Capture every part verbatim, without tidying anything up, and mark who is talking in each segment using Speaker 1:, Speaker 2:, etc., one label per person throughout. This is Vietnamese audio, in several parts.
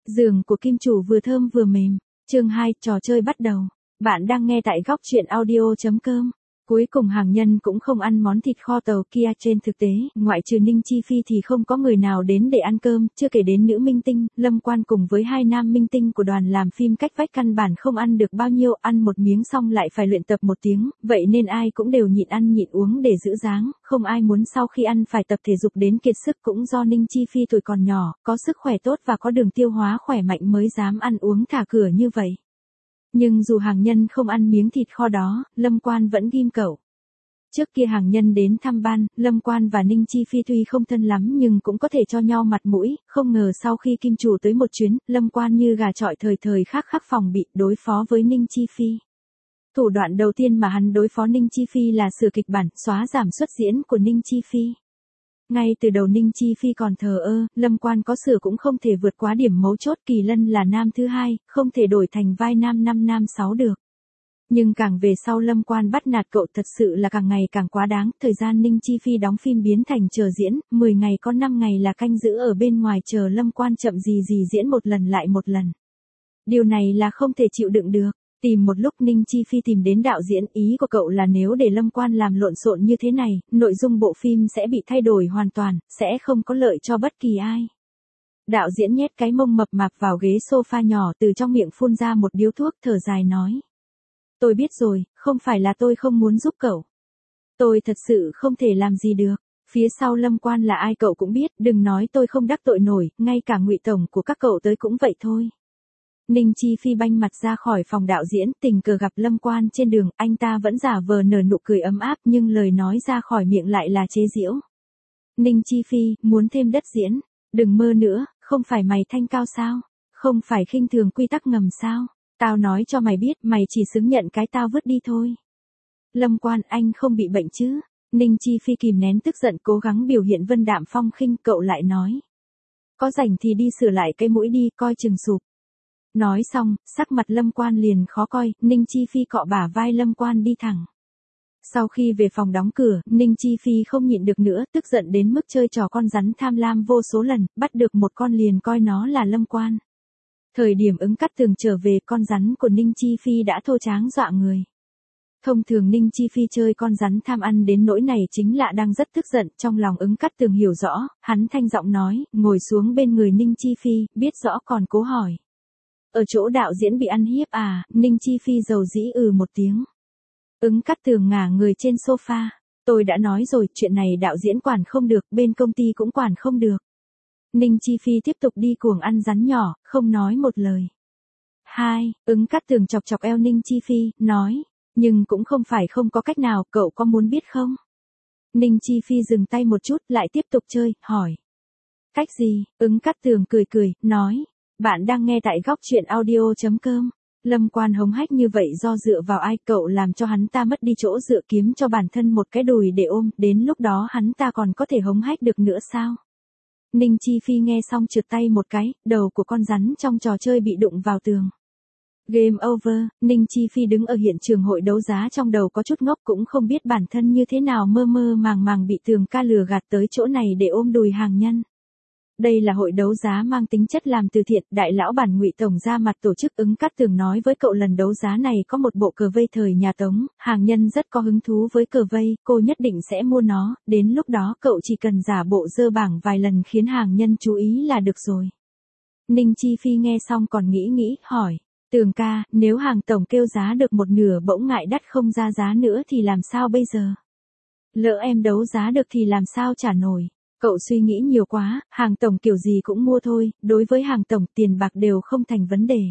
Speaker 1: Giường của kim chủ vừa thơm vừa mềm. Chương hai, trò chơi bắt đầu. Bạn đang nghe tại góc truyện audio chấm com. Cuối cùng hàng nhân cũng không ăn món thịt kho tàu kia. Trên thực tế, ngoại trừ Ninh Chi Phi thì không có người nào đến để ăn cơm, chưa kể đến nữ minh tinh, Lâm Quan cùng với hai nam minh tinh của đoàn làm phim cách vách căn bản không ăn được bao nhiêu, ăn một miếng xong lại phải luyện tập một tiếng, vậy nên ai cũng đều nhịn ăn nhịn uống để giữ dáng, không ai muốn sau khi ăn phải tập thể dục đến kiệt sức. Cũng do Ninh Chi Phi tuổi còn nhỏ, có sức khỏe tốt và có đường tiêu hóa khỏe mạnh mới dám ăn uống thả cửa như vậy. Nhưng dù hàng nhân không ăn miếng thịt kho đó, Lâm Quan vẫn ghim cậu. Trước kia hàng nhân đến thăm ban, Lâm Quan và Ninh Chi Phi tuy không thân lắm nhưng cũng có thể cho nhau mặt mũi, không ngờ sau khi kim chủ tới một chuyến, Lâm Quan như gà chọi thời thời khắc khắc phòng bị đối phó với Ninh Chi Phi. Thủ đoạn đầu tiên mà hắn đối phó Ninh Chi Phi là sửa kịch bản, xóa giảm suất diễn của Ninh Chi Phi. Ngay từ đầu Ninh Chi Phi còn thờ ơ, Lâm Quan có sửa cũng không thể vượt quá điểm mấu chốt, Kỳ Lân là nam thứ hai, không thể đổi thành vai nam năm nam sáu được. Nhưng càng về sau Lâm Quan bắt nạt cậu thật sự là càng ngày càng quá đáng, thời gian Ninh Chi Phi đóng phim biến thành chờ diễn, mười ngày có năm ngày là canh giữ ở bên ngoài chờ Lâm Quan chậm gì gì diễn một lần lại một lần. Điều này là không thể chịu đựng được. Tìm một lúc Ninh Chi Phi tìm đến đạo diễn, ý của cậu là nếu để Lâm Quan làm lộn xộn như thế này, nội dung bộ phim sẽ bị thay đổi hoàn toàn, sẽ không có lợi cho bất kỳ ai. Đạo diễn nhét cái mông mập mạp vào ghế sofa nhỏ, từ trong miệng phun ra một điếu thuốc, thở dài nói. Tôi biết rồi, không phải là tôi không muốn giúp cậu. Tôi thật sự không thể làm gì được. Phía sau Lâm Quan là ai cậu cũng biết, đừng nói tôi không đắc tội nổi, ngay cả ngụy tổng của các cậu tới cũng vậy thôi. Ninh Chi Phi banh mặt ra khỏi phòng đạo diễn, tình cờ gặp Lâm Quan trên đường, anh ta vẫn giả vờ nở nụ cười ấm áp nhưng lời nói ra khỏi miệng lại là chế giễu. Ninh Chi Phi, muốn thêm đất diễn, đừng mơ nữa, không phải mày thanh cao sao? Không phải khinh thường quy tắc ngầm sao? Tao nói cho mày biết, mày chỉ xứng nhận cái tao vứt đi thôi. Lâm Quan, anh không bị bệnh chứ? Ninh Chi Phi kìm nén tức giận, cố gắng biểu hiện vân đạm phong khinh, cậu lại nói. Có rảnh thì đi sửa lại cái mũi đi, coi chừng sụp. Nói xong, sắc mặt Lâm Quan liền khó coi, Ninh Chi Phi cọ bả vai Lâm Quan đi thẳng. Sau khi về phòng đóng cửa, Ninh Chi Phi không nhịn được nữa, tức giận đến mức chơi trò con rắn tham lam vô số lần, bắt được một con liền coi nó là Lâm Quan. Thời điểm ứng cắt tường trở về, con rắn của Ninh Chi Phi đã thô tráng dọa người. Thông thường Ninh Chi Phi chơi con rắn tham ăn đến nỗi này chính là đang rất tức giận, trong lòng ứng cắt tường hiểu rõ, hắn thanh giọng nói, ngồi xuống bên người Ninh Chi Phi, biết rõ còn cố hỏi. Ở chỗ đạo diễn bị ăn hiếp à? Ninh Chi Phi dầu dĩ ừ một tiếng. Ứng cắt tường ngả người trên sofa. Tôi đã nói rồi, chuyện này đạo diễn quản không được, bên công ty cũng quản không được. Ninh Chi Phi tiếp tục đi cuồng ăn rắn nhỏ, không nói một lời. Hai, ứng cắt tường chọc chọc eo Ninh Chi Phi, nói. Nhưng cũng không phải không có cách nào, cậu có muốn biết không? Ninh Chi Phi dừng tay một chút, lại tiếp tục chơi, hỏi. Cách gì? Ứng cắt tường cười cười, nói. Bạn đang nghe tại góc truyện audio chấm com. Lâm Quan hống hách như vậy do dựa vào ai? Cậu làm cho hắn ta mất đi chỗ dựa, kiếm cho bản thân một cái đùi để ôm, đến lúc đó hắn ta còn có thể hống hách được nữa sao? Ninh Chi Phi nghe xong trượt tay một cái, đầu của con rắn trong trò chơi bị đụng vào tường. Game over, Ninh Chi Phi đứng ở hiện trường hội đấu giá, trong đầu có chút ngốc, cũng không biết bản thân như thế nào mơ mơ màng màng bị tường ca lừa gạt tới chỗ này để ôm đùi hàng nhân. Đây là hội đấu giá mang tính chất làm từ thiện, đại lão bản Ngụy tổng ra mặt tổ chức. Ứng cắt tường nói với cậu lần đấu giá này có một bộ cờ vây thời nhà Tống, hàng nhân rất có hứng thú với cờ vây, cô nhất định sẽ mua nó, đến lúc đó cậu chỉ cần giả bộ dơ bảng vài lần khiến hàng nhân chú ý là được rồi. Ninh Chi Phi nghe xong còn nghĩ nghĩ, hỏi, Tường ca, nếu hàng tổng kêu giá được một nửa bỗng ngại đắt không ra giá nữa thì làm sao bây giờ? Lỡ em đấu giá được thì làm sao trả nổi? Cậu suy nghĩ nhiều quá, hàng tổng kiểu gì cũng mua thôi, đối với hàng tổng tiền bạc đều không thành vấn đề.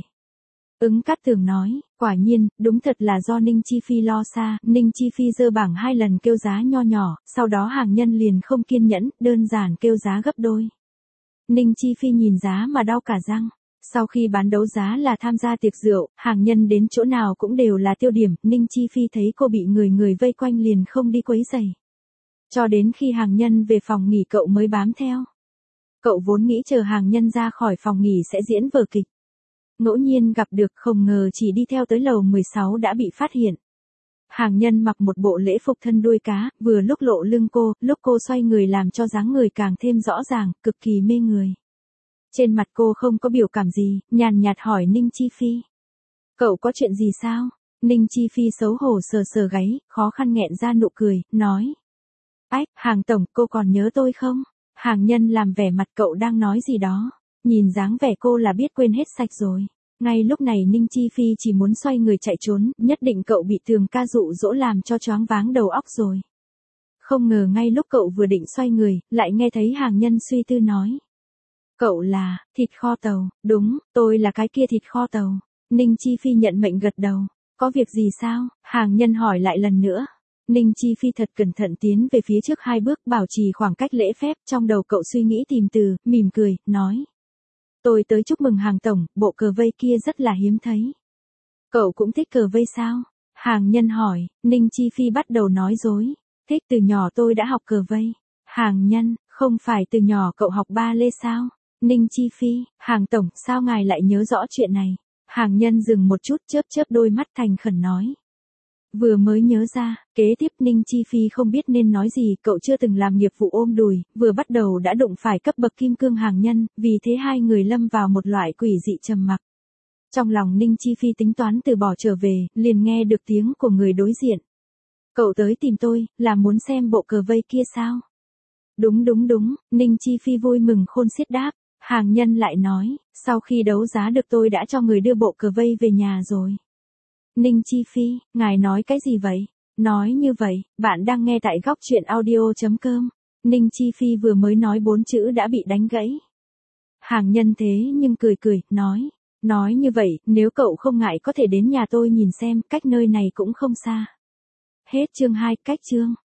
Speaker 1: Ứng cắt tường nói, quả nhiên, đúng thật là do Ninh Chi Phi lo xa, Ninh Chi Phi dơ bảng hai lần kêu giá nho nhỏ, sau đó hàng nhân liền không kiên nhẫn, đơn giản kêu giá gấp đôi. Ninh Chi Phi nhìn giá mà đau cả răng. Sau khi bán đấu giá là tham gia tiệc rượu, hàng nhân đến chỗ nào cũng đều là tiêu điểm, Ninh Chi Phi thấy cô bị người người vây quanh liền không đi quấy rầy. Cho đến khi hàng nhân về phòng nghỉ cậu mới bám theo. Cậu vốn nghĩ chờ hàng nhân ra khỏi phòng nghỉ sẽ diễn vở kịch. Ngẫu nhiên gặp được, không ngờ chỉ đi theo tới lầu mười sáu đã bị phát hiện. Hàng nhân mặc một bộ lễ phục thân đuôi cá, vừa lúc lộ lưng cô, lúc cô xoay người làm cho dáng người càng thêm rõ ràng, cực kỳ mê người. Trên mặt cô không có biểu cảm gì, nhàn nhạt hỏi Ninh Chi Phi. Cậu có chuyện gì sao? Ninh Chi Phi xấu hổ sờ sờ gáy, khó khăn nghẹn ra nụ cười, nói. Ách, Hàng tổng, cô còn nhớ tôi không? Hàng Nhân làm vẻ mặt cậu đang nói gì đó. Nhìn dáng vẻ cô là biết quên hết sạch rồi. Ngay lúc này Ninh Chi Phi chỉ muốn xoay người chạy trốn, nhất định cậu bị Tường ca dụ dỗ làm cho choáng váng đầu óc rồi. Không ngờ ngay lúc cậu vừa định xoay người, lại nghe thấy Hàng Nhân suy tư nói. Cậu là, thịt kho tàu, đúng, tôi là cái kia thịt kho tàu. Ninh Chi Phi nhận mệnh gật đầu. Có việc gì sao? Hàng Nhân hỏi lại lần nữa. Ninh Chi Phi thật cẩn thận tiến về phía trước hai bước, bảo trì khoảng cách lễ phép, trong đầu cậu suy nghĩ tìm từ, mỉm cười, nói. Tôi tới chúc mừng Hàng tổng, bộ cờ vây kia rất là hiếm thấy. Cậu cũng thích cờ vây sao? Hàng Nhân hỏi. Ninh Chi Phi bắt đầu nói dối. Thích, từ nhỏ tôi đã học cờ vây. Hàng Nhân, không phải từ nhỏ cậu học ba lê sao? Ninh Chi Phi, Hàng tổng, sao ngài lại nhớ rõ chuyện này? Hàng Nhân dừng một chút, chớp chớp đôi mắt thành khẩn nói. Vừa mới nhớ ra, kế tiếp Ninh Chi Phi không biết nên nói gì, cậu chưa từng làm nghiệp vụ ôm đùi, vừa bắt đầu đã đụng phải cấp bậc kim cương Hàng Nhân, vì thế hai người lâm vào một loại quỷ dị trầm mặc. Trong lòng Ninh Chi Phi tính toán từ bỏ trở về, liền nghe được tiếng của người đối diện. Cậu tới tìm tôi, là muốn xem bộ cờ vây kia sao? Đúng đúng đúng, Ninh Chi Phi vui mừng khôn xiết đáp. Hàng Nhân lại nói, sau khi đấu giá được tôi đã cho người đưa bộ cờ vây về nhà rồi. Ninh Chi Phi, ngài nói cái gì vậy? Nói như vậy, bạn đang nghe tại góc truyện audio chấm com. Ninh Chi Phi vừa mới nói bốn chữ đã bị đánh gãy. Hàng Nhân thế nhưng cười cười, nói. Nói như vậy, nếu cậu không ngại có thể đến nhà tôi nhìn xem, cách nơi này cũng không xa. Hết chương hai, cách chương.